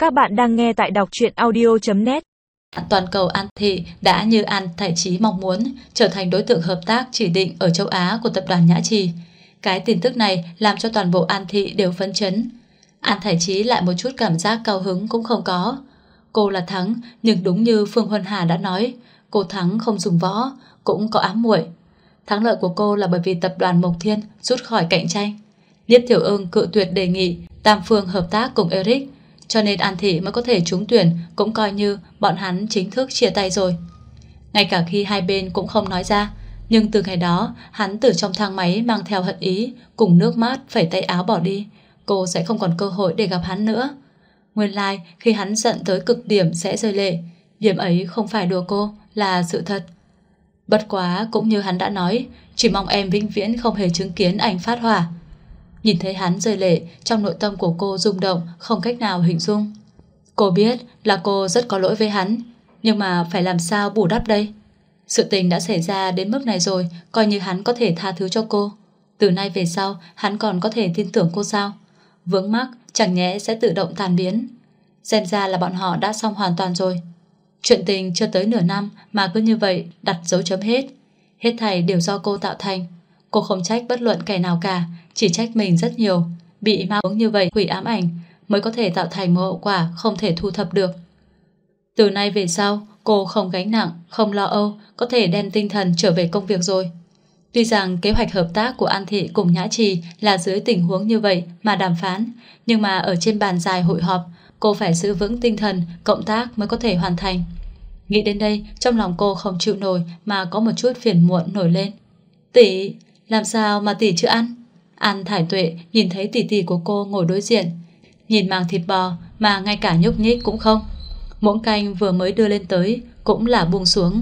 Các bạn đang nghe tại đọc truyện audio.net. Toàn cầu An Thị đã như An Thải Chí mong muốn trở thành đối tượng hợp tác chỉ định ở châu Á của tập đoàn Nhã Trì. Cái tin tức này làm cho toàn bộ An Thị đều phấn chấn. An Thải Chí lại một chút cảm giác cao hứng cũng không có. Cô là thắng, nhưng đúng như Phương Huân Hà đã nói, cô thắng không dùng võ, cũng có ám muội. Thắng lợi của cô là bởi vì tập đoàn Mộc Thiên rút khỏi cạnh tranh. Nhiếp Thiểu Ưng cự tuyệt đề nghị tam phương hợp tác cùng Eric, cho nên An Thị mới có thể trúng tuyển, cũng coi như bọn hắn chính thức chia tay rồi. Ngay cả khi hai bên cũng không nói ra, nhưng từ ngày đó hắn từ trong thang máy mang theo hận ý, cùng nước mắt phẩy tay áo bỏ đi. Cô sẽ không còn cơ hội để gặp hắn nữa. Nguyên lai khi hắn giận tới cực điểm sẽ rơi lệ, điểm ấy không phải đùa cô, là sự thật. Bất quá cũng như hắn đã nói, chỉ mong em vĩnh viễn không hề chứng kiến anh phát hỏa. Nhìn thấy hắn rơi lệ, trong nội tâm của cô rung động, không cách nào hình dung. Cô biết là cô rất có lỗi với hắn, nhưng mà phải làm sao bù đắp đây? Sự tình đã xảy ra đến mức này rồi, coi như hắn có thể tha thứ cho cô. Từ nay về sau, hắn còn có thể tin tưởng cô sao? Vướng mắc chẳng nhẽ sẽ tự động tan biến. Xem ra là bọn họ đã xong hoàn toàn rồi. Chuyện tình chưa tới nửa năm mà cứ như vậy đặt dấu chấm hết. Hết thảy đều do cô tạo thành. Cô không trách bất luận kẻ nào cả, chỉ trách mình rất nhiều. Bị ma uống như vậy quỷ ám ảnh mới có thể tạo thành một hậu quả không thể thu thập được. Từ nay về sau, cô không gánh nặng, không lo âu, có thể đem tinh thần trở về công việc rồi. Tuy rằng kế hoạch hợp tác của An Thị cùng Nhã Trì là dưới tình huống như vậy mà đàm phán, nhưng mà ở trên bàn dài hội họp, cô phải giữ vững tinh thần, cộng tác mới có thể hoàn thành. Nghĩ đến đây, trong lòng cô không chịu nổi mà có một chút phiền muộn nổi lên. Tỷ, làm sao mà tỷ chưa ăn? An Thải Tuệ nhìn thấy tỷ tỷ của cô ngồi đối diện, nhìn màng thịt bò mà ngay cả nhúc nhích cũng không. Muỗng canh vừa mới đưa lên tới cũng là buông xuống.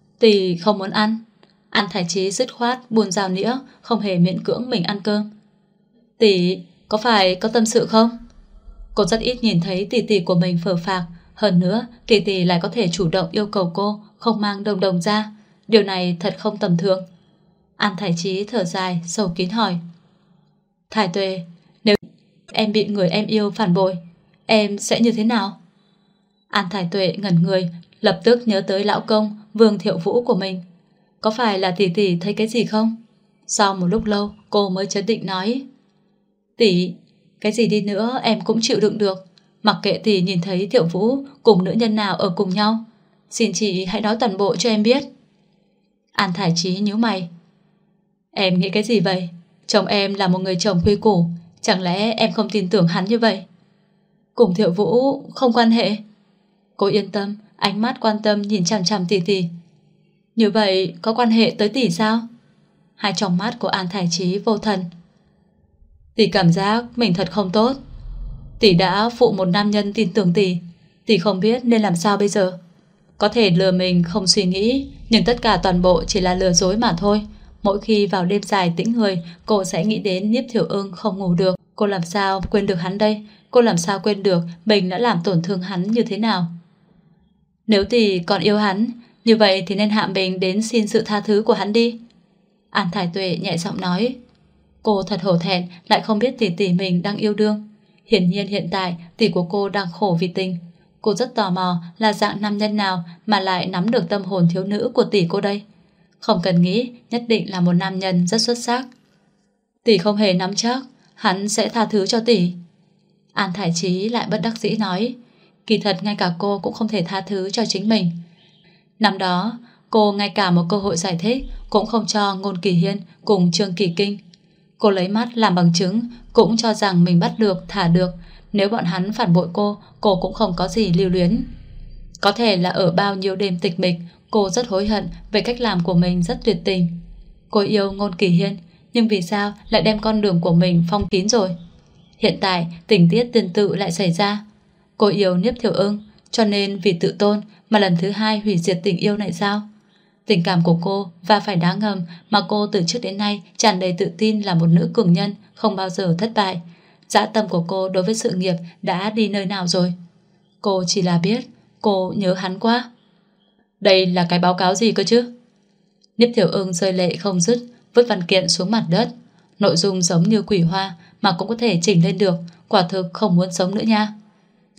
Tỷ không muốn ăn. An Thải Chí dứt khoát buồn rào nĩa, không hề miễn cưỡng mình ăn cơm. Tỷ, có phải có tâm sự không? Cô rất ít nhìn thấy tỷ tỷ của mình phờ phạc. Hơn nữa, tỷ tỷ lại có thể chủ động yêu cầu cô không mang đồng đồng ra. Điều này thật không tầm thường. An Thải Chí thở dài, sâu kín hỏi. Thải Tuệ, nếu em bị người em yêu phản bội, em sẽ như thế nào? An Thải Tuệ ngẩn người, lập tức nhớ tới lão công Vương Thiệu Vũ của mình. Có phải là tỷ tỷ thấy cái gì không? Sau một lúc lâu, cô mới chấn định nói. Tỷ, cái gì đi nữa em cũng chịu đựng được. Mặc kệ tỷ nhìn thấy Thiệu Vũ cùng nữ nhân nào ở cùng nhau, xin chị hãy nói toàn bộ cho em biết. An Thải Chí nhíu mày. Em nghĩ cái gì vậy? Chồng em là một người chồng quy củ, chẳng lẽ em không tin tưởng hắn như vậy? Cùng Thiệu Vũ không quan hệ. Cô yên tâm, ánh mắt quan tâm nhìn chằm chằm tỷ tỷ. Như vậy có quan hệ tới tỷ sao? Hai tròng mắt của An Thải Chí vô thần. Tỷ cảm giác mình thật không tốt. Tỷ đã phụ một nam nhân tin tưởng tỷ, tỷ không biết nên làm sao bây giờ. Có thể lừa mình không suy nghĩ, nhưng tất cả toàn bộ chỉ là lừa dối mà thôi. Mỗi khi vào đêm dài tĩnh người, cô sẽ nghĩ đến Nhiếp Thiểu Ưng không ngủ được. Cô làm sao quên được hắn đây? Cô làm sao quên được mình đã làm tổn thương hắn như thế nào? Nếu tỷ còn yêu hắn, như vậy thì nên hạ mình đến xin sự tha thứ của hắn đi. An Thải Tuệ nhẹ giọng nói. Cô thật hổ thẹn, lại không biết tỷ tỷ mình đang yêu đương. Hiển nhiên hiện tại tỷ của cô đang khổ vì tình. Cô rất tò mò là dạng nam nhân nào mà lại nắm được tâm hồn thiếu nữ của tỷ cô đây. Không cần nghĩ, nhất định là một nam nhân rất xuất sắc. Tỷ không hề nắm chắc hắn sẽ tha thứ cho tỷ. An Thải Chí lại bất đắc dĩ nói. Kỳ thật ngay cả cô cũng không thể tha thứ cho chính mình. Năm đó cô ngay cả một cơ hội giải thích cũng không cho Ngôn Kỳ Hiên cùng Trương Kỳ Kinh. Cô lấy mắt làm bằng chứng, cũng cho rằng mình bắt được, thả được. Nếu bọn hắn phản bội cô cũng không có gì lưu luyến. Có thể là ở bao nhiêu đêm tịch mịch, cô rất hối hận về cách làm của mình rất tuyệt tình. Cô yêu Ngôn Kỳ Hiên, nhưng vì sao lại đem con đường của mình phong kín rồi? Hiện tại tình tiết tương tự lại xảy ra. Cô yêu Nhiếp Thiểu Ưng, cho nên vì tự tôn mà lần thứ hai hủy diệt tình yêu này sao? Tình cảm của cô và phải đá ngầm mà cô từ trước đến nay tràn đầy tự tin là một nữ cường nhân, không bao giờ thất bại. Dã tâm của cô đối với sự nghiệp đã đi nơi nào rồi? Cô chỉ là biết cô nhớ hắn quá. Đây là cái báo cáo gì cơ chứ? Nhiếp Thiểu Ưng rơi lệ không dứt, vứt văn kiện xuống mặt đất. Nội dung giống như quỷ hoa mà cũng có thể chỉnh lên được, quả thực không muốn sống nữa nha.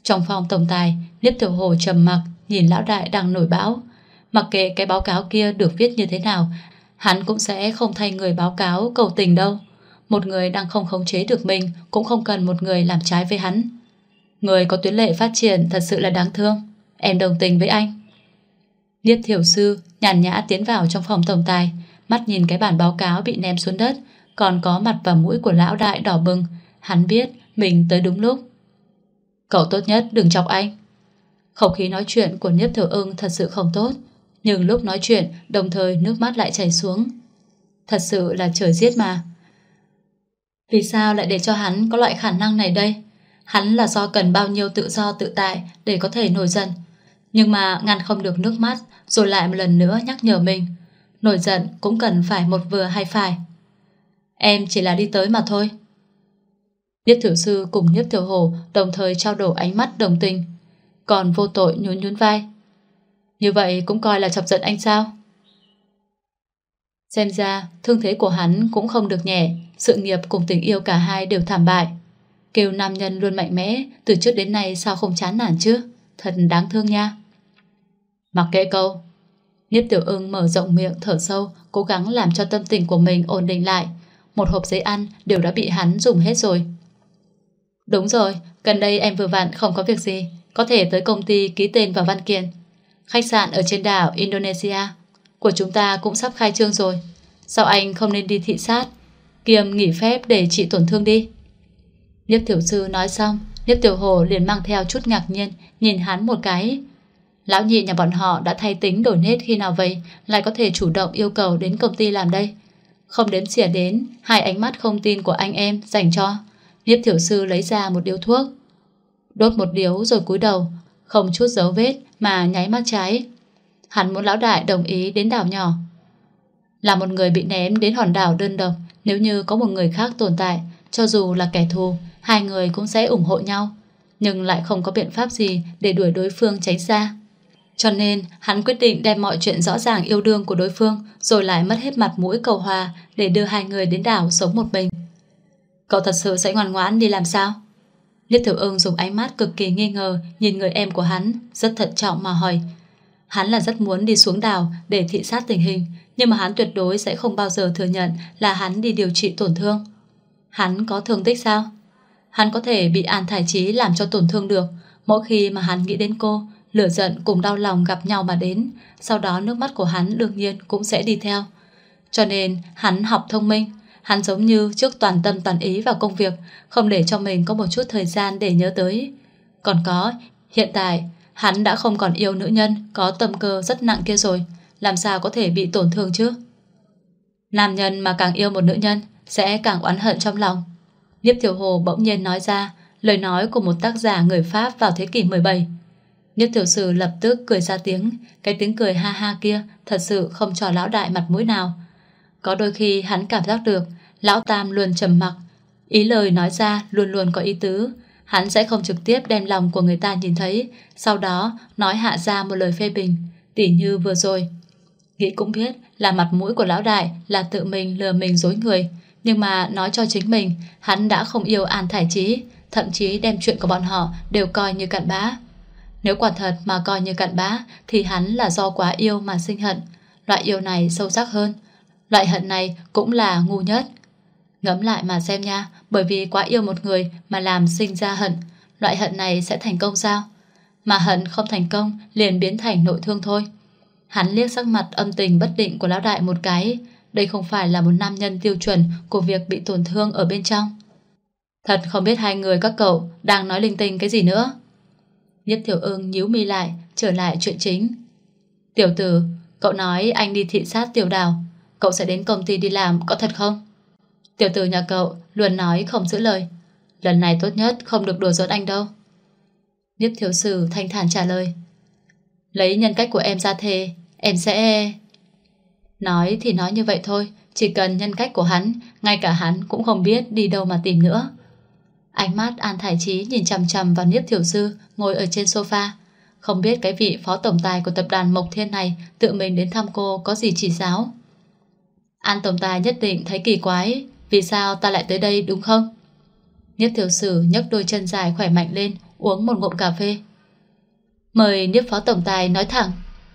Trong phòng tổng tài, Niếp Tiểu Hồ trầm mặc nhìn lão đại đang nổi bão. Mặc kệ cái báo cáo kia được viết như thế nào, hắn cũng sẽ không thay người báo cáo cầu tình đâu. Một người đang không khống chế được mình cũng không cần một người làm trái với hắn. Người có tuyến lệ phát triển thật sự là đáng thương. Em đồng tình với anh. Niếp Thiểu Sư nhàn nhã tiến vào trong phòng tổng tài, mắt nhìn cái bản báo cáo bị ném xuống đất, còn có mặt và mũi của lão đại đỏ bừng. Hắn biết mình tới đúng lúc. Cậu tốt nhất đừng chọc anh. Không khí nói chuyện của Niếp Thiểu Ưng thật sự không tốt, nhưng lúc nói chuyện đồng thời nước mắt lại chảy xuống. Thật sự là trời giết mà. Vì sao lại để cho hắn có loại khả năng này đây? Hắn là do cần bao nhiêu tự do tự tại để có thể nổi giận, nhưng mà ngăn không được nước mắt, rồi lại một lần nữa nhắc nhở mình, nổi giận cũng cần phải một vừa hay phải. Em chỉ là đi tới mà thôi. Niếp Thiểu Sư cùng Niếp Tiểu Hổ đồng thời trao đổi ánh mắt đồng tình, còn vô tội nhún nhún vai. Như vậy cũng coi là chọc giận anh sao? Xem ra thương thế của hắn cũng không được nhẹ, sự nghiệp cùng tình yêu cả hai đều thảm bại. Kêu nam nhân luôn mạnh mẽ, từ trước đến nay sao không chán nản chứ? Thật đáng thương nha. Mặc kệ câu. Niếp Tiểu Ưng mở rộng miệng thở sâu, cố gắng làm cho tâm tình của mình ổn định lại. Một hộp giấy ăn đều đã bị hắn dùng hết rồi. Đúng rồi, gần đây em vừa vặn không có việc gì, có thể tới công ty ký tên vào văn kiện. Khách sạn ở trên đảo Indonesia của chúng ta cũng sắp khai trương rồi. Sao anh không nên đi thị sát kiêm nghỉ phép để trị tổn thương đi? Niếp Tiểu Sư nói xong, Niếp Tiểu Hồ liền mang theo chút ngạc nhiên nhìn hắn một cái. Lão nhị nhà bọn họ đã thay tính đổi nết khi nào vậy, lại có thể chủ động yêu cầu đến công ty làm đây? Không đếm xỉa đến hai ánh mắt không tin của anh em dành cho. Niếp Tiểu Sư lấy ra một điếu thuốc, đốt một điếu rồi cúi đầu, không chút dấu vết mà nháy mắt trái. Hắn muốn lão đại đồng ý đến đảo nhỏ. Là một người bị ném đến hòn đảo đơn độc, nếu như có một người khác tồn tại, cho dù là kẻ thù, hai người cũng sẽ ủng hộ nhau, nhưng lại không có biện pháp gì để đuổi đối phương tránh xa. Cho nên hắn quyết định đem mọi chuyện rõ ràng yêu đương của đối phương, rồi lại mất hết mặt mũi cầu hòa để đưa hai người đến đảo sống một mình. Cậu thật sự sẽ ngoan ngoãn đi làm sao? Niếp Tiểu Ưng dùng ánh mắt cực kỳ nghi ngờ nhìn người em của hắn, rất thận trọng mà hỏi. Hắn là rất muốn đi xuống đảo để thị sát tình hình, nhưng mà hắn tuyệt đối sẽ không bao giờ thừa nhận là hắn đi điều trị tổn thương. Hắn có thương tích sao? Hắn có thể bị An Thải Chí làm cho tổn thương được. Mỗi khi mà hắn nghĩ đến cô, lửa giận cùng đau lòng gặp nhau mà đến, sau đó nước mắt của hắn đương nhiên cũng sẽ đi theo. Cho nên hắn học thông minh. Hắn giống như trước toàn tâm toàn ý vào công việc, không để cho mình có một chút thời gian để nhớ tới. Còn có, hiện tại hắn đã không còn yêu nữ nhân có tâm cơ rất nặng kia rồi, làm sao có thể bị tổn thương chứ? Nam nhân mà càng yêu một nữ nhân sẽ càng oán hận trong lòng. Niếp Tiểu Hồ bỗng nhiên nói ra lời nói của một tác giả người Pháp vào thế kỷ 17. Niếp Tiểu Sử lập tức cười ra tiếng, cái tiếng cười ha ha kia thật sự không cho lão đại mặt mũi nào. Có đôi khi hắn cảm giác được lão tam luôn trầm mặc, ý lời nói ra luôn luôn có ý tứ. Hắn sẽ không trực tiếp đem lòng của người ta nhìn thấy, sau đó nói hạ ra một lời phê bình, tỉ như vừa rồi. Nghĩ cũng biết là mặt mũi của lão đại là tự mình lừa mình dối người, nhưng mà nói cho chính mình hắn đã không yêu An Thải Chí, thậm chí đem chuyện của bọn họ đều coi như cặn bã. Nếu quả thật mà coi như cặn bã thì hắn là do quá yêu mà sinh hận. Loại yêu này sâu sắc hơn, loại hận này cũng là ngu nhất. Ngẫm lại mà xem nha, bởi vì quá yêu một người mà làm sinh ra hận, loại hận này sẽ thành công sao? Mà hận không thành công liền biến thành nội thương thôi. Hắn liếc sắc mặt âm tình bất định của lão đại một cái. Đây không phải là một nam nhân tiêu chuẩn của việc bị tổn thương ở bên trong. Thật không biết hai người các cậu đang nói linh tinh cái gì nữa. Niếp Tiểu Ưng nhíu mi lại, trở lại chuyện chính. Tiểu tử, cậu nói anh đi thị sát tiểu đảo, cậu sẽ đến công ty đi làm, có thật không? Tiểu tử nhà cậu luôn nói không giữ lời, lần này tốt nhất không được đùa giỡn anh đâu. Niếp Thiếu Sử thanh thản trả lời. Lấy nhân cách của em ra thề, em sẽ... Nói thì nói như vậy thôi, chỉ cần nhân cách của hắn, ngay cả hắn cũng không biết đi đâu mà tìm nữa. Ánh mắt An Thải Chí nhìn chằm chằm vào Niếp Tiểu Sư ngồi ở trên sofa. Không biết cái vị phó tổng tài của tập đoàn Mộc Thiên này tự mình đến thăm cô có gì chỉ giáo. An tổng tài nhất định thấy kỳ quái, vì sao ta lại tới đây đúng không? Niếp Tiểu Sử nhấc đôi chân dài khỏe mạnh lên, uống một ngụm cà phê. Mời Niếp phó tổng tài nói thẳng.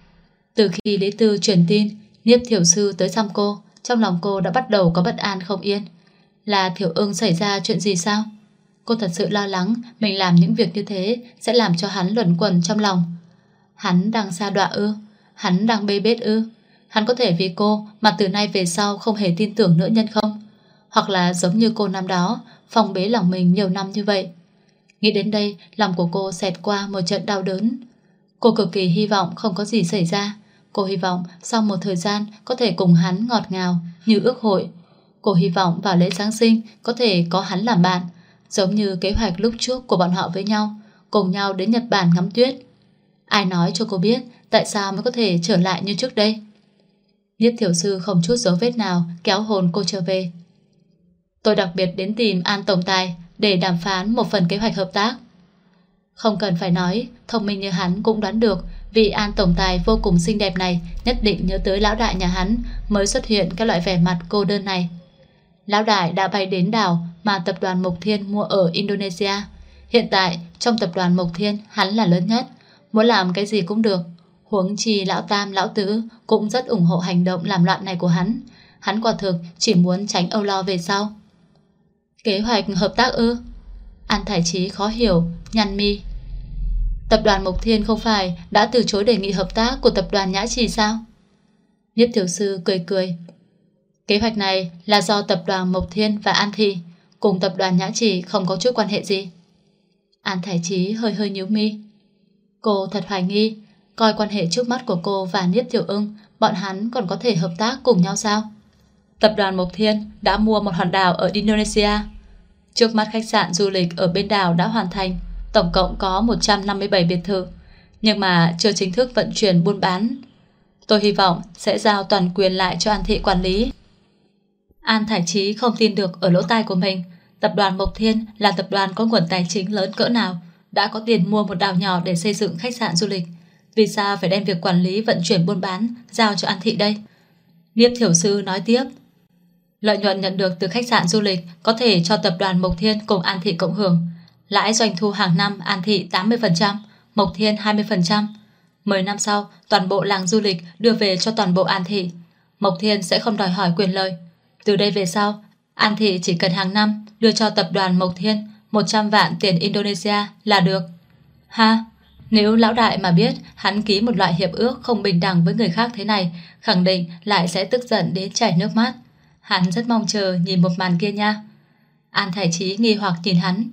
Từ khi Lý Tư truyền tin Niếp Thiểu Sư tới thăm cô, trong lòng cô đã bắt đầu có bất an không yên. Là Thiểu Ưng xảy ra chuyện gì sao? Cô thật sự lo lắng mình làm những việc như thế sẽ làm cho hắn luẩn quẩn trong lòng. Hắn đang sa đọa ư? Hắn đang bê bết ư? Hắn có thể vì cô mà từ nay về sau không hề tin tưởng nữ nhân không? Hoặc là giống như cô năm đó, phong bế lòng mình nhiều năm như vậy. Nghĩ đến đây, lòng của cô xẹt qua một trận đau đớn. Cô cực kỳ hy vọng không có gì xảy ra. Cô hy vọng sau một thời gian có thể cùng hắn ngọt ngào như ước hội. Cô hy vọng vào lễ Giáng sinh có thể có hắn làm bạn, giống như kế hoạch lúc trước của bọn họ với nhau, cùng nhau đến Nhật Bản ngắm tuyết. Ai nói cho cô biết tại sao mới có thể trở lại như trước đây? Niếp Thiểu Sư không chút dấu vết nào kéo hồn cô trở về. Tôi đặc biệt đến tìm An tổng tài để đàm phán một phần kế hoạch hợp tác. Không cần phải nói, thông minh như hắn cũng đoán được vị An tổng tài vô cùng xinh đẹp này nhất định nhớ tới lão đại nhà hắn mới xuất hiện cái loại vẻ mặt cô đơn này. Lão đại đã bay đến đảo mà tập đoàn Mộc Thiên mua ở Indonesia. Hiện tại trong tập đoàn Mộc Thiên hắn là lớn nhất, muốn làm cái gì cũng được. Huống chi lão tam lão tứ cũng rất ủng hộ hành động làm loạn này của hắn. Hắn quả thực chỉ muốn tránh âu lo về sau. Kế hoạch hợp tác ư? An Thải Chí khó hiểu, nhăn mi. Tập đoàn Mộc Thiên không phải đã từ chối đề nghị hợp tác của tập đoàn Nhã Trì sao? Niếp Tiểu Sư cười cười. Kế hoạch này là do tập đoàn Mộc Thiên và An Thị, cùng tập đoàn Nhã Trì không có chút quan hệ gì. An Thải Chí hơi hơi nhíu mi. Cô thật hoài nghi, coi quan hệ trước mắt của cô và Niếp Tiểu Ưng, bọn hắn còn có thể hợp tác cùng nhau sao? Tập đoàn Mộc Thiên đã mua một hòn đảo ở Indonesia. Trước mắt khách sạn du lịch ở bên đảo đã hoàn thành, tổng cộng có 157 biệt thự, nhưng mà chưa chính thức vận chuyển buôn bán. Tôi hy vọng sẽ giao toàn quyền lại cho An Thị quản lý. An Thải Chí không tin được ở lỗ tai của mình. Tập đoàn Mộc Thiên là tập đoàn có nguồn tài chính lớn cỡ nào, đã có tiền mua một đảo nhỏ để xây dựng khách sạn du lịch. Vì sao phải đem việc quản lý vận chuyển buôn bán giao cho An Thị đây? Niếp Thiểu Sư nói tiếp. Lợi nhuận nhận được từ khách sạn du lịch có thể cho tập đoàn Mộc Thiên cùng An Thị cộng hưởng. Lãi doanh thu hàng năm An Thị 80%, Mộc Thiên 20%. 10 năm sau, toàn bộ làng du lịch đưa về cho toàn bộ An Thị. Mộc Thiên sẽ không đòi hỏi quyền lợi. Từ đây về sau, An Thị chỉ cần hàng năm đưa cho tập đoàn Mộc Thiên 100 vạn tiền Indonesia là được. Ha, nếu lão đại mà biết hắn ký một loại hiệp ước không bình đẳng với người khác thế này, khẳng định lại sẽ tức giận đến chảy nước mắt. Hắn rất mong chờ nhìn một màn kia nha. An Thải Chí nghi hoặc nhìn hắn.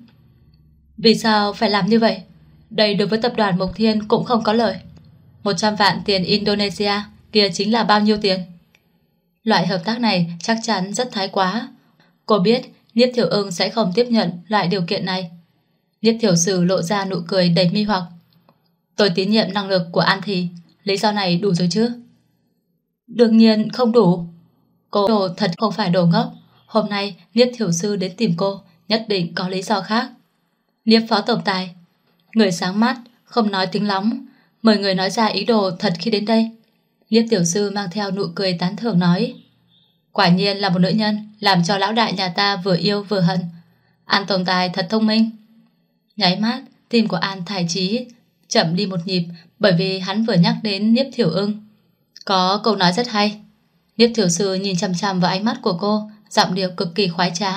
Vì sao phải làm như vậy? Đây đối với tập đoàn Mộc Thiên cũng không có lợi. 100 vạn tiền Indonesia kia chính là bao nhiêu tiền? Loại hợp tác này chắc chắn rất thái quá. Cô biết Niếp Thiểu Ưng sẽ không tiếp nhận loại điều kiện này. Niếp Thiểu Sử lộ ra nụ cười đầy mê hoặc. Tôi tín nhiệm năng lực của An Thị, lý do này đủ rồi chứ? Đương nhiên không đủ. Cô đồ thật không phải đồ ngốc. Hôm nay Niếp Thiểu Sư đến tìm cô nhất định có lý do khác. Niếp phó tổng tài, người sáng mắt, không nói tiếng lóng, mời người nói ra ý đồ thật khi đến đây. Niếp Tiểu Sư mang theo nụ cười tán thưởng nói. Quả nhiên là một nữ nhân làm cho lão đại nhà ta vừa yêu vừa hận. An tổng tài thật thông minh. Nháy mắt, tim của An Thải Chí chậm đi một nhịp, bởi vì hắn vừa nhắc đến Niếp Thiểu Ưng. Có câu nói rất hay. Niếp Thiểu Sư nhìn chằm chằm vào ánh mắt của cô, giọng điệu cực kỳ khoái trá.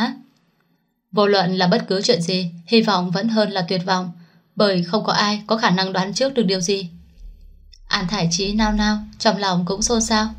Vô luận là bất cứ chuyện gì, hy vọng vẫn hơn là tuyệt vọng, bởi không có ai có khả năng đoán trước được điều gì. An Thải Chí nao nao, trong lòng cũng xôn xao.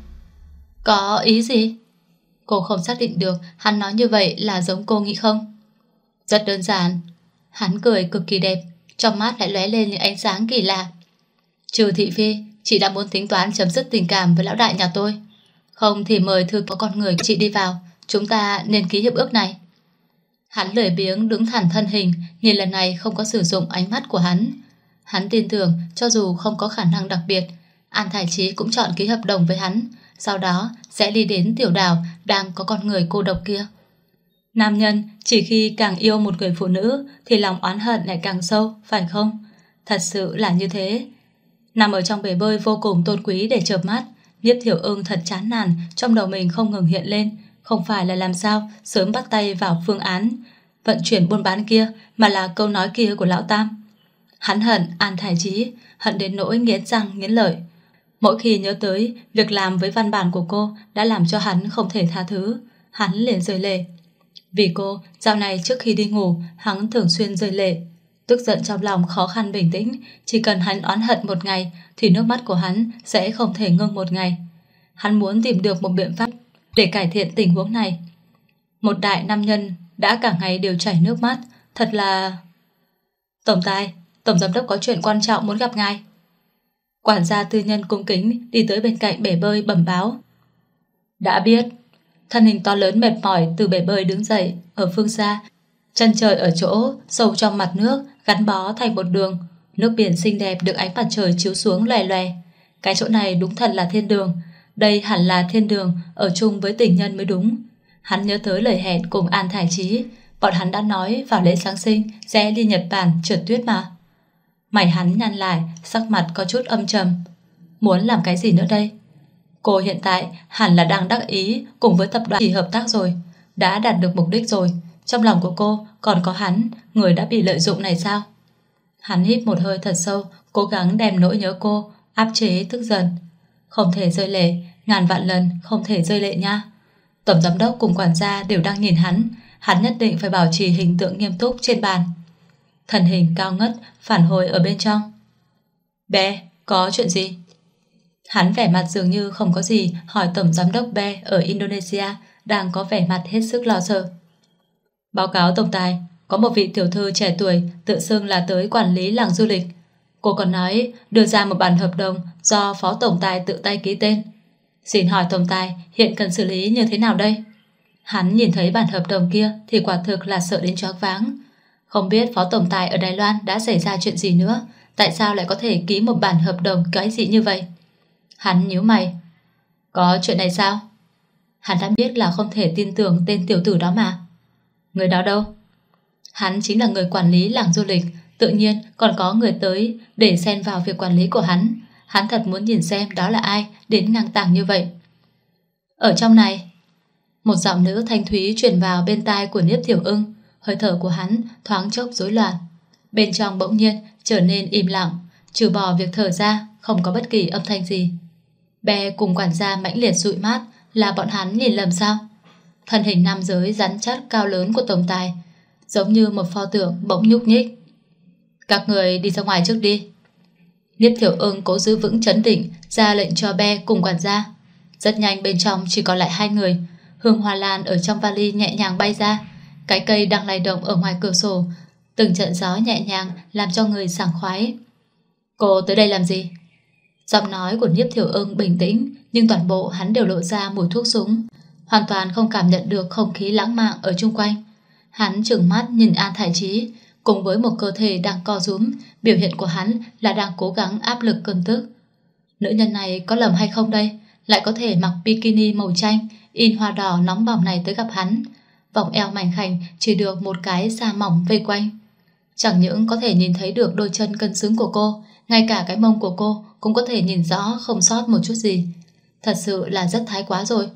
Có ý gì? Cô không xác định được hắn nói như vậy là giống cô nghĩ không? Rất đơn giản. Hắn cười cực kỳ đẹp, trong mắt lại lóe lên những ánh sáng kỳ lạ. Trừ thị phi, chị đã muốn tính toán chấm dứt tình cảm với lão đại nhà tôi. Không thì mời thư có con người của chị đi vào, chúng ta nên ký hiệp ước này. Hắn lười biếng đứng thẳng thân hình, nhìn lần này không có sử dụng ánh mắt của hắn. Hắn tin tưởng cho dù không có khả năng đặc biệt, An Thải Chí cũng chọn ký hợp đồng với hắn, sau đó sẽ đi đến tiểu đảo đang có con người cô độc kia. Nam nhân chỉ khi càng yêu một người phụ nữ thì lòng oán hận lại càng sâu, phải không? Thật sự là như thế. Nằm ở trong bể bơi vô cùng tôn quý để chợp mắt, Niếp Thiểu Ưng thật chán nản, trong đầu mình không ngừng hiện lên, không phải là làm sao sớm bắt tay vào phương án vận chuyển buôn bán kia, mà là câu nói kia của lão tam. Hắn hận An Thải Chí, hận đến nỗi nghiến răng nghiến lợi. Mỗi khi nhớ tới việc làm với văn bản của cô đã làm cho hắn không thể tha thứ, hắn liền rơi lệ. Vì cô, dạo này trước khi đi ngủ, hắn thường xuyên rơi lệ. Tức giận trong lòng khó khăn bình tĩnh, chỉ cần hắn oán hận một ngày thì nước mắt của hắn sẽ không thể ngưng một ngày. Hắn muốn tìm được một biện pháp để cải thiện tình huống này. Một đại nam nhân đã cả ngày đều chảy nước mắt, thật là... Tổng tài, tổng giám đốc có chuyện quan trọng muốn gặp ngài. Quản gia tư nhân cung kính đi tới bên cạnh bể bơi bẩm báo. Đã biết. Thân hình to lớn mệt mỏi từ bể bơi đứng dậy. Ở phương xa, chân trời ở chỗ sâu trong mặt nước gắn bó thành một đường. Nước biển xinh đẹp được ánh mặt trời chiếu xuống lòe lòe. Cái chỗ này đúng thật là thiên đường. Đây hẳn là thiên đường ở chung với tình nhân mới đúng. Hắn nhớ tới lời hẹn cùng An Thải Chí. Bọn hắn đã nói vào lễ Giáng sinh sẽ đi Nhật Bản trượt tuyết mà. Mày hắn nhăn lại, sắc mặt có chút âm trầm. Muốn làm cái gì nữa đây? Cô hiện tại hẳn là đang đắc ý cùng với tập đoàn chỉ hợp tác rồi, đã đạt được mục đích rồi. Trong lòng của cô còn có hắn, người đã bị lợi dụng này sao? Hắn hít một hơi thật sâu, cố gắng đem nỗi nhớ cô áp chế tức giận. Không thể rơi lệ, ngàn vạn lần không thể rơi lệ nha. Tổng giám đốc cùng quản gia đều đang nhìn hắn nhất định phải bảo trì hình tượng nghiêm túc trên bàn. Thân hình cao ngất phản hồi ở bên trong. Bé, có chuyện gì? Hắn vẻ mặt dường như không có gì, hỏi tổng giám đốc Be ở Indonesia đang có vẻ mặt hết sức lo sợ. Báo cáo tổng tài, có một vị tiểu thư trẻ tuổi tự xưng là tới quản lý làng du lịch. Cô còn nói đưa ra một bản hợp đồng do phó tổng tài tự tay ký tên. Xin hỏi tổng tài hiện cần xử lý như thế nào đây? Hắn nhìn thấy bản hợp đồng kia thì quả thực là sợ đến choáng váng. Không biết phó tổng tài ở Đài Loan đã xảy ra chuyện gì nữa, tại sao lại có thể ký một bản hợp đồng cái gì như vậy? Hắn nhíu mày. Có chuyện này sao? Hắn đã biết là không thể tin tưởng tên tiểu tử đó mà. Người đó đâu? Hắn chính là người quản lý làng du lịch, tự nhiên còn có người tới để xen vào việc quản lý của hắn. Hắn thật muốn nhìn xem đó là ai đến ngang tàng như vậy. Ở trong này, một giọng nữ thanh thúy truyền vào bên tai của Niếp Thiểu Ưng. Hơi thở của hắn thoáng chốc rối loạn. Bên trong bỗng nhiên trở nên im lặng, trừ bỏ việc thở ra không có bất kỳ âm thanh gì. Be cùng quản gia mãnh liệt dụi mắt, là bọn hắn nhìn lầm sao? Thân hình nam giới rắn chắc cao lớn của tổng tài giống như một pho tượng bỗng nhúc nhích. Các người đi ra ngoài trước đi. Niếp Thiểu Ưng cố giữ vững trấn định, ra lệnh cho Be cùng quản gia. Rất nhanh bên trong chỉ còn lại hai người. Hương hoa lan ở trong vali nhẹ nhàng bay ra. Cái cây đang lay động ở ngoài cửa sổ, từng trận gió nhẹ nhàng làm cho người sảng khoái. Cô tới đây làm gì? Giọng nói của Niếp Thiểu Ưng bình tĩnh, nhưng toàn bộ hắn đều lộ ra mùi thuốc súng, hoàn toàn không cảm nhận được không khí lãng mạn ở chung quanh. Hắn trừng mắt nhìn An Thải Chí, cùng với một cơ thể đang co rúm, biểu hiện của hắn là đang cố gắng áp lực cơn tức. Nữ nhân này có lầm hay không đây? Lại có thể mặc bikini màu chanh, in hoa đỏ nóng bỏng này tới gặp hắn. Vòng eo mảnh khảnh chỉ được một cái da mỏng vây quanh. Chẳng những có thể nhìn thấy được đôi chân cân xứng của cô, ngay cả cái mông của cô cũng có thể nhìn rõ không sót một chút gì. Thật sự là rất thái quá rồi.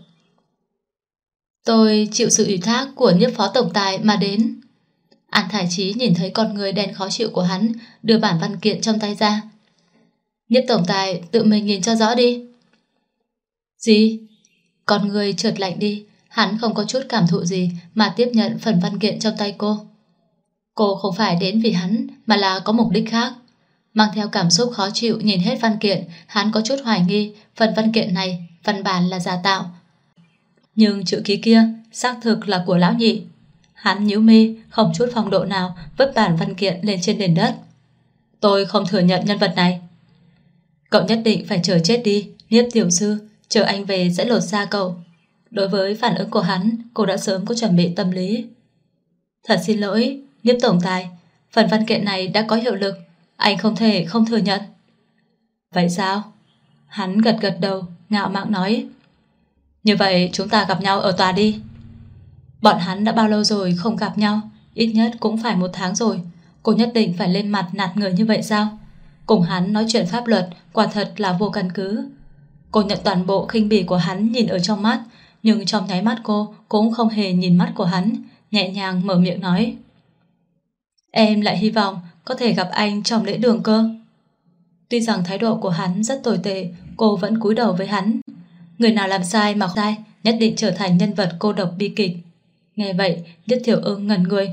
Tôi chịu sự ủy thác của Niếp phó tổng tài mà đến. An Thải Chí nhìn thấy con người đen khó chịu của hắn, đưa bản văn kiện trong tay ra. Niếp tổng tài tự mình nhìn cho rõ đi. Gì? Con người chợt lạnh đi. Hắn không có chút cảm thụ gì mà tiếp nhận phần văn kiện trong tay cô. Cô không phải đến vì hắn, mà là có mục đích khác. Mang theo cảm xúc khó chịu nhìn hết văn kiện, hắn có chút hoài nghi phần văn kiện này văn bản là giả tạo. Nhưng chữ ký kia xác thực là của lão nhị. Hắn nhíu mi, không chút phong độ nào vứt bản văn kiện lên trên nền đất. Tôi không thừa nhận nhân vật này. Cậu nhất định phải chờ chết đi, Niếp tiểu sư, chờ anh về sẽ lột da cậu. Đối với phản ứng của hắn, cô đã sớm có chuẩn bị tâm lý. Thật xin lỗi, Niếp tổng tài, phần văn kiện này đã có hiệu lực, anh không thể không thừa nhận. Vậy sao? Hắn gật gật đầu, ngạo mạn nói. Như vậy chúng ta gặp nhau ở tòa đi. Bọn hắn đã bao lâu rồi không gặp nhau? Ít nhất cũng phải 1 tháng rồi. Cô nhất định phải lên mặt nạt người như vậy sao? Cùng hắn nói chuyện pháp luật quả thật là vô căn cứ. Cô nhận toàn bộ khinh bỉ của hắn nhìn ở trong mắt, nhưng trong nháy mắt cô cũng không hề nhìn mắt của hắn, nhẹ nhàng mở miệng nói. Em lại hy vọng có thể gặp anh trong lễ đường cơ. Tuy rằng thái độ của hắn rất tồi tệ, cô vẫn cúi đầu với hắn. Người nào làm sai mà sai nhất định trở thành nhân vật cô độc bi kịch. Nghe vậy, Nhất Thiểu Ưng ngẩn người.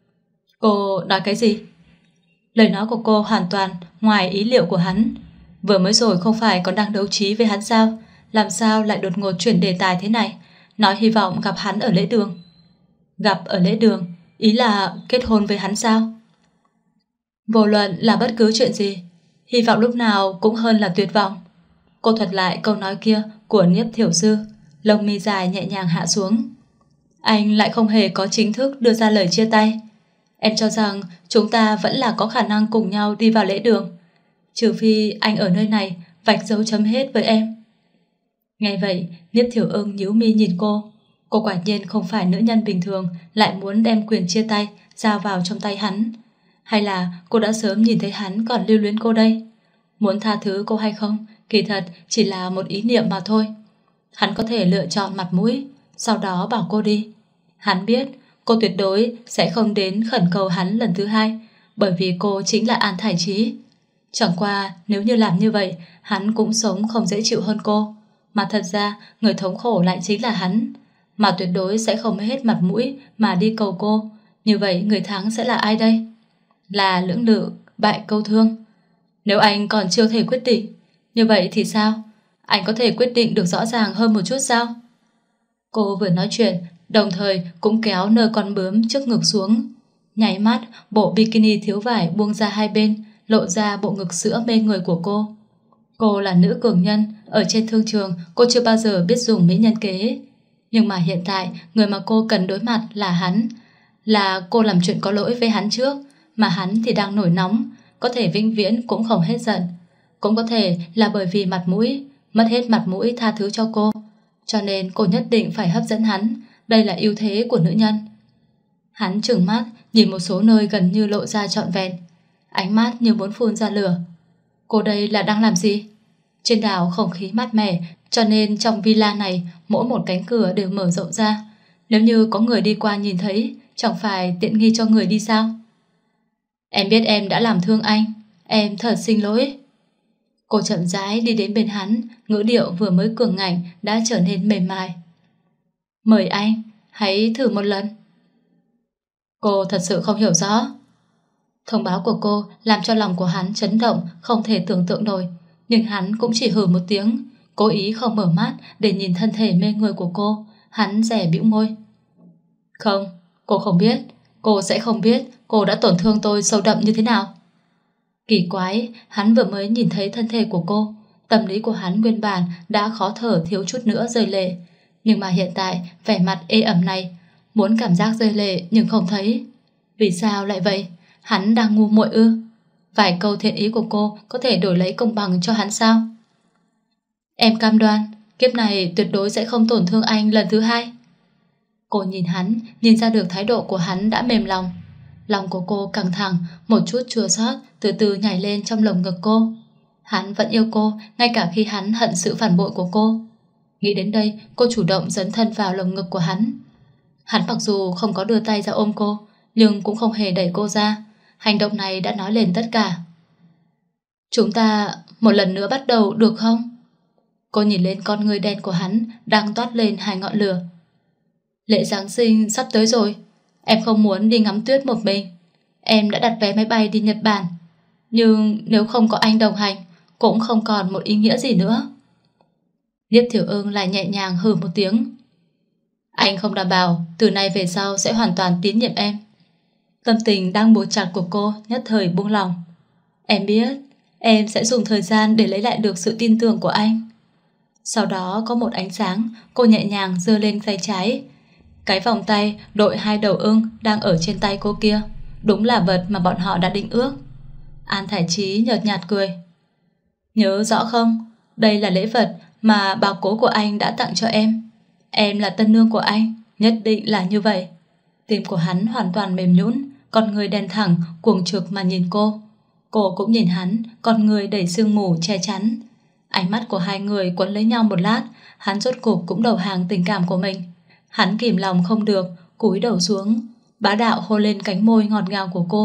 Cô nói cái gì? Lời nói của cô hoàn toàn ngoài ý liệu của hắn. Vừa mới rồi không phải còn đang đấu trí với hắn sao? Làm sao lại đột ngột chuyển đề tài thế này? Nói hy vọng gặp hắn ở lễ đường. Gặp ở lễ đường? Ý là kết hôn với hắn sao? Vô luận là bất cứ chuyện gì, hy vọng lúc nào cũng hơn là tuyệt vọng. Cô thuật lại câu nói kia của Niếp Thiểu Sư, lông mi dài nhẹ nhàng hạ xuống. Anh lại không hề có chính thức đưa ra lời chia tay. Em cho rằng chúng ta vẫn là có khả năng cùng nhau đi vào lễ đường, trừ phi anh ở nơi này vạch dấu chấm hết với em. Nghe vậy, Niếp Thiểu Ưng nhíu mi nhìn cô. Cô quả nhiên không phải nữ nhân bình thường lại muốn đem quyền chia tay giao vào trong tay hắn. Hay là cô đã sớm nhìn thấy hắn còn lưu luyến cô đây? Muốn tha thứ cô hay không, kỳ thật chỉ là một ý niệm mà thôi. Hắn có thể lựa chọn mặt mũi, sau đó bảo cô đi. Hắn biết cô tuyệt đối sẽ không đến khẩn cầu hắn lần thứ hai, bởi vì cô chính là An Thải Chí. Chẳng qua nếu như làm như vậy, hắn cũng sống không dễ chịu hơn cô. Mà thật ra người thống khổ lại chính là hắn. Mà tuyệt đối sẽ không hết mặt mũi mà đi cầu cô. Như vậy người thắng sẽ là ai đây? Là lưỡng lự bại câu thương. Nếu anh còn chưa thể quyết định, như vậy thì sao? Anh có thể quyết định được rõ ràng hơn một chút sao? Cô vừa nói chuyện, đồng thời cũng kéo nơ con bướm trước ngực xuống. Nháy mắt, bộ bikini thiếu vải buông ra hai bên, lộ ra bộ ngực sữa mê người của cô. Cô là nữ cường nhân, ở trên thương trường cô chưa bao giờ biết dùng mỹ nhân kế. Nhưng mà hiện tại, người mà cô cần đối mặt là hắn. Là cô làm chuyện có lỗi với hắn trước, mà hắn thì đang nổi nóng, có thể vĩnh viễn cũng không hết giận. Cũng có thể là bởi vì mặt mũi, mất hết mặt mũi tha thứ cho cô. Cho nên cô nhất định phải hấp dẫn hắn. Đây là ưu thế của nữ nhân. Hắn trừng mắt, nhìn một số nơi gần như lộ ra trọn vẹn. Ánh mắt như muốn phun ra lửa. Cô đây là đang làm gì? Trên đảo không khí mát mẻ, cho nên trong villa này mỗi một cánh cửa đều mở rộng ra. Nếu như có người đi qua nhìn thấy, chẳng phải tiện nghi cho người đi sao? Em biết em đã làm thương anh, em thật xin lỗi. Cô chậm rãi đi đến bên hắn, ngữ điệu vừa mới cường ngạnh đã trở nên mềm mại. Mời anh, hãy thử một lần. Cô thật sự không hiểu rõ. Thông báo của cô làm cho lòng của hắn chấn động, không thể tưởng tượng nổi. Nhưng hắn cũng chỉ hừ một tiếng, cố ý không mở mắt để nhìn thân thể mê người của cô. Hắn rẻ bĩu môi. Không, cô không biết. Cô sẽ không biết cô đã tổn thương tôi sâu đậm như thế nào. Kỳ quái, hắn vừa mới nhìn thấy thân thể của cô, tâm lý của hắn nguyên bản đã khó thở thiếu chút nữa rơi lệ. Nhưng mà hiện tại vẻ mặt ê ẩm này, muốn cảm giác rơi lệ nhưng không thấy. Vì sao lại vậy? Hắn đang ngu muội ư? Vài câu thiện ý của cô có thể đổi lấy công bằng cho hắn sao? Em cam đoan kiếp này tuyệt đối sẽ không tổn thương anh lần thứ hai. Cô nhìn hắn, nhìn ra được thái độ của hắn đã mềm lòng. Lòng của cô căng thẳng, một chút chua xót từ từ nhảy lên trong lồng ngực cô. Hắn vẫn yêu cô, ngay cả khi hắn hận sự phản bội của cô. Nghĩ đến đây, cô chủ động dấn thân vào lồng ngực của hắn. Hắn mặc dù không có đưa tay ra ôm cô, nhưng cũng không hề đẩy cô ra. Hành động này đã nói lên tất cả. Chúng ta một lần nữa bắt đầu được không? Cô nhìn lên con người đen của hắn đang toát lên hai ngọn lửa. Lễ Giáng sinh sắp tới rồi, em không muốn đi ngắm tuyết một mình. Em đã đặt vé máy bay đi Nhật Bản, nhưng nếu không có anh đồng hành cũng không còn một ý nghĩa gì nữa. Niếp Thiểu Ưng lại nhẹ nhàng hừ một tiếng. Anh không đảm bảo từ nay về sau sẽ hoàn toàn tín nhiệm em. Tâm tình đang buộc chặt của cô nhất thời buông lòng. Em biết em sẽ dùng thời gian để lấy lại được sự tin tưởng của anh. Sau đó có một ánh sáng, cô nhẹ nhàng giơ lên tay trái. Cái vòng tay đội hai đầu ưng đang ở trên tay cô kia, đúng là vật mà bọn họ đã định ước. An Thải Chí nhợt nhạt cười. Nhớ rõ không? Đây là lễ vật mà bà cố của anh đã tặng cho em. Em là tân nương của anh, nhất định là như vậy. Tim của hắn hoàn toàn mềm nhũn, con người đen thẳng, cuồng trực mà nhìn cô. Cô cũng nhìn hắn, con người đầy sương mù che chắn. Ánh mắt của hai người quấn lấy nhau một lát, hắn rốt cục cũng đầu hàng tình cảm của mình. Hắn kìm lòng không được, cúi đầu xuống, bá đạo hôn lên cánh môi ngọt ngào của cô,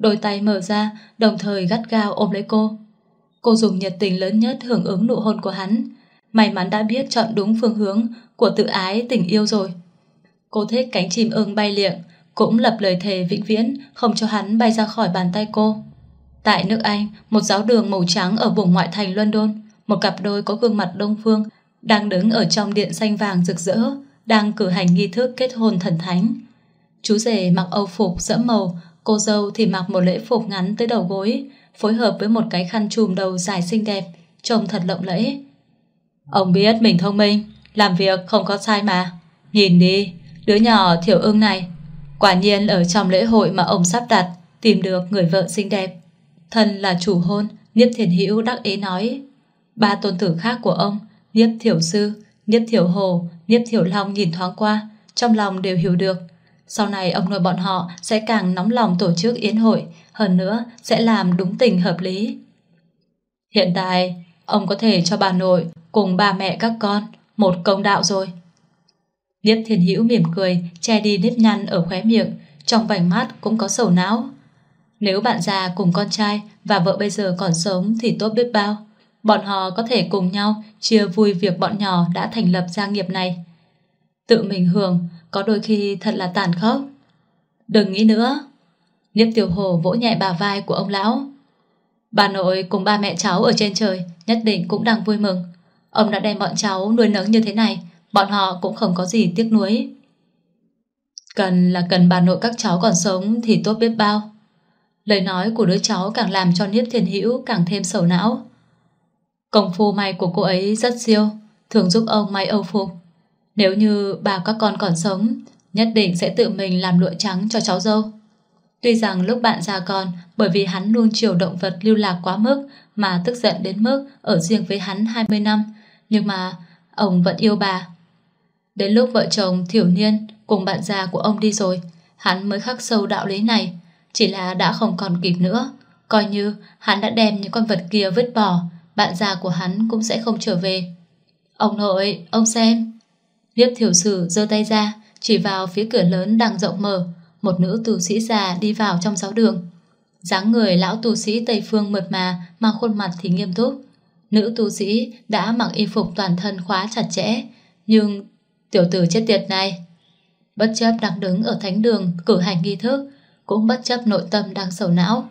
đôi tay mở ra, đồng thời gắt gao ôm lấy cô. Cô dùng nhiệt tình lớn nhất hưởng ứng nụ hôn của hắn. May mắn đã biết chọn đúng phương hướng của tự ái tình yêu rồi. Cô thích cánh chim ưng bay liệng, cũng lập lời thề vĩnh viễn không cho hắn bay ra khỏi bàn tay cô. Tại nước Anh, một giáo đường màu trắng ở vùng ngoại thành London, một cặp đôi có gương mặt đông phương đang đứng ở trong điện xanh vàng rực rỡ, đang cử hành nghi thức kết hôn thần thánh. Chú rể mặc âu phục sẫm màu, cô dâu thì mặc một lễ phục ngắn tới đầu gối, phối hợp với một cái khăn trùm đầu dài xinh đẹp, trông thật lộng lẫy. Ông biết mình thông minh, làm việc không có sai mà. Nhìn đi, đứa nhỏ Thiểu Ưng này, quả nhiên ở trong lễ hội mà ông sắp đặt tìm được người vợ xinh đẹp. Thân là chủ hôn, Niếp Thiền Hữu đắc ý nói. Ba tôn tử khác của ông, Niếp Thiểu Sư, Niếp Thiểu Hồ, Niếp Thiểu Long nhìn thoáng qua, trong lòng đều hiểu được. Sau này ông nội bọn họ sẽ càng nóng lòng tổ chức yến hội, hơn nữa sẽ làm đúng tình hợp lý. Hiện tại, ông có thể cho bà nội cùng ba mẹ các con một công đạo rồi. Niếp Thiền Hữu mỉm cười, che đi nếp nhăn ở khóe miệng, trong vành mắt cũng có sầu não. Nếu bạn già cùng con trai và vợ bây giờ còn sống thì tốt biết bao. Bọn họ có thể cùng nhau chia vui việc bọn nhỏ đã thành lập gia nghiệp này. Tự mình hưởng có đôi khi thật là tàn khốc. Đừng nghĩ nữa. Niếp Tiểu Hồ vỗ nhẹ bả vai của ông lão. Bà nội cùng ba mẹ cháu ở trên trời nhất định cũng đang vui mừng. Ông đã đem bọn cháu nuôi nấng như thế này, bọn họ cũng không có gì tiếc nuối. Cần bà nội các cháu còn sống thì tốt biết bao. Lời nói của đứa cháu càng làm cho Niếp Thiền Hữu càng thêm sầu não. Công phu may của cô ấy rất siêu, thường giúp ông may âu phục. Nếu như bà các con còn sống, nhất định sẽ tự mình làm lụa trắng cho cháu dâu. Tuy rằng lúc bạn già con, bởi vì hắn nuông chiều động vật lưu lạc quá mức mà tức giận đến mức ở riêng với hắn 20 năm, nhưng mà ông vẫn yêu bà. Đến lúc vợ chồng thiểu niên cùng bạn già của ông đi rồi, hắn mới khắc sâu đạo lý này. Chỉ là đã không còn kịp nữa. Coi như hắn đã đem những con vật kia vứt bỏ, bạn già của hắn cũng sẽ không trở về. Ông nội, ông xem. Niếp Thiểu Sử giơ tay ra, chỉ vào phía cửa lớn đang rộng mở. Một nữ tu sĩ già đi vào trong giáo đường. Dáng người lão tu sĩ Tây Phương mượt mà khuôn mặt thì nghiêm túc. Nữ tu sĩ đã mặc y phục toàn thân khóa chặt chẽ, nhưng tiểu tử chết tiệt này, bất chấp đang đứng ở thánh đường cử hành nghi thức, cũng bất chấp nội tâm đang sầu não.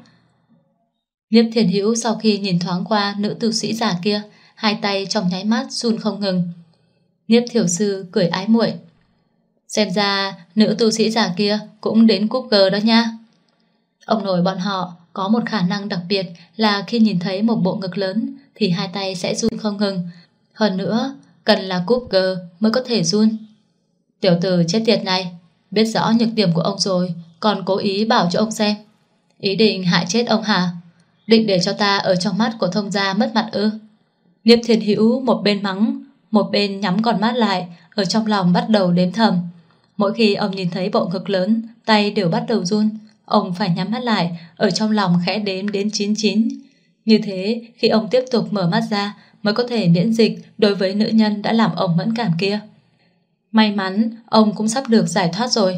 Niếp Thiền Hữu sau khi nhìn thoáng qua nữ tu sĩ già kia, hai tay trong nháy mắt run không ngừng. Niếp Thiểu Sư cười ái muội. Xem ra nữ tu sĩ già kia cũng đến cúp gờ đó nha. Ông nội bọn họ có một khả năng đặc biệt là khi nhìn thấy một bộ ngực lớn thì hai tay sẽ run không ngừng. Hơn nữa, cần là cúp gờ mới có thể run. Tiểu tử chết tiệt này, biết rõ nhược điểm của ông rồi, còn cố ý bảo cho ông xem. Ý định hại chết ông hả? Định để cho ta ở trong mắt của thông gia mất mặt ư? Niếp Thiền Hữu một bên mắng, một bên nhắm con mắt lại, ở trong lòng bắt đầu đếm thầm. Mỗi khi ông nhìn thấy bộ ngực lớn, tay đều bắt đầu run. Ông phải nhắm mắt lại, ở trong lòng khẽ đếm đến 99. Như thế, khi ông tiếp tục mở mắt ra, mới có thể miễn dịch đối với nữ nhân đã làm ông mẫn cảm kia. May mắn, ông cũng sắp được giải thoát rồi.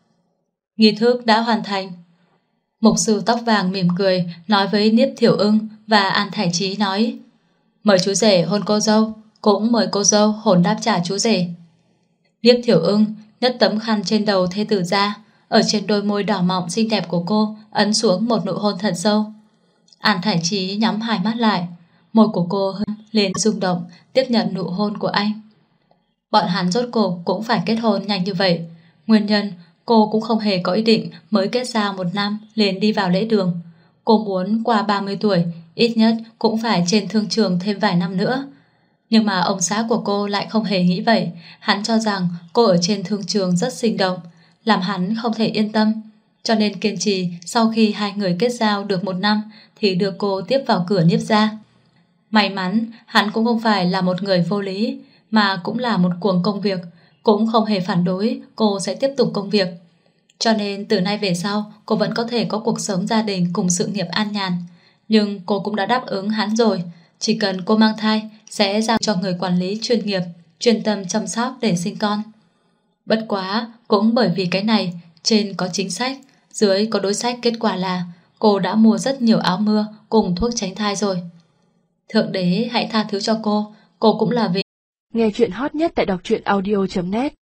Nghi thức đã hoàn thành. Mục sư tóc vàng mỉm cười, nói với Niếp Thiểu Ưng và An Thải Trí nói: mời chú rể hôn cô dâu, cũng mời cô dâu hôn đáp trả chú rể. Niếp Thiểu Ưng nhấc tấm khăn trên đầu thê tử ra, ở trên đôi môi đỏ mọng xinh đẹp của cô ấn xuống một nụ hôn thật sâu. An Thải Trí nhắm hai mắt lại, môi của cô lên rung động tiếp nhận nụ hôn của anh. Bọn hắn rốt cuộc cũng phải kết hôn nhanh như vậy. Nguyên nhân cô cũng không hề có ý định mới kết giao 1 năm liền đi vào lễ đường. Cô muốn qua 30 tuổi ít nhất cũng phải trên thương trường thêm vài năm nữa. Nhưng mà ông xã của cô lại không hề nghĩ vậy. Hắn cho rằng cô ở trên thương trường rất sinh động, làm hắn không thể yên tâm, cho nên kiên trì sau khi hai người kết giao được 1 năm thì đưa cô tiếp vào cửa Niếp gia. May mắn hắn cũng không phải là một người vô lý, mà cũng là một cuồng công việc, cũng không hề phản đối cô sẽ tiếp tục công việc. Cho nên từ nay về sau cô vẫn có thể có cuộc sống gia đình cùng sự nghiệp an nhàn. Nhưng cô cũng đã đáp ứng hắn rồi, chỉ cần cô mang thai sẽ giao cho người quản lý chuyên nghiệp, chuyên tâm chăm sóc để sinh con. Bất quá cũng bởi vì cái này, trên có chính sách, dưới có đối sách, kết quả là cô đã mua rất nhiều áo mưa cùng thuốc tránh thai rồi. Thượng đế hãy tha thứ cho cô cũng là vì... Nghe chuyện hot nhất tại đọc truyện audio.net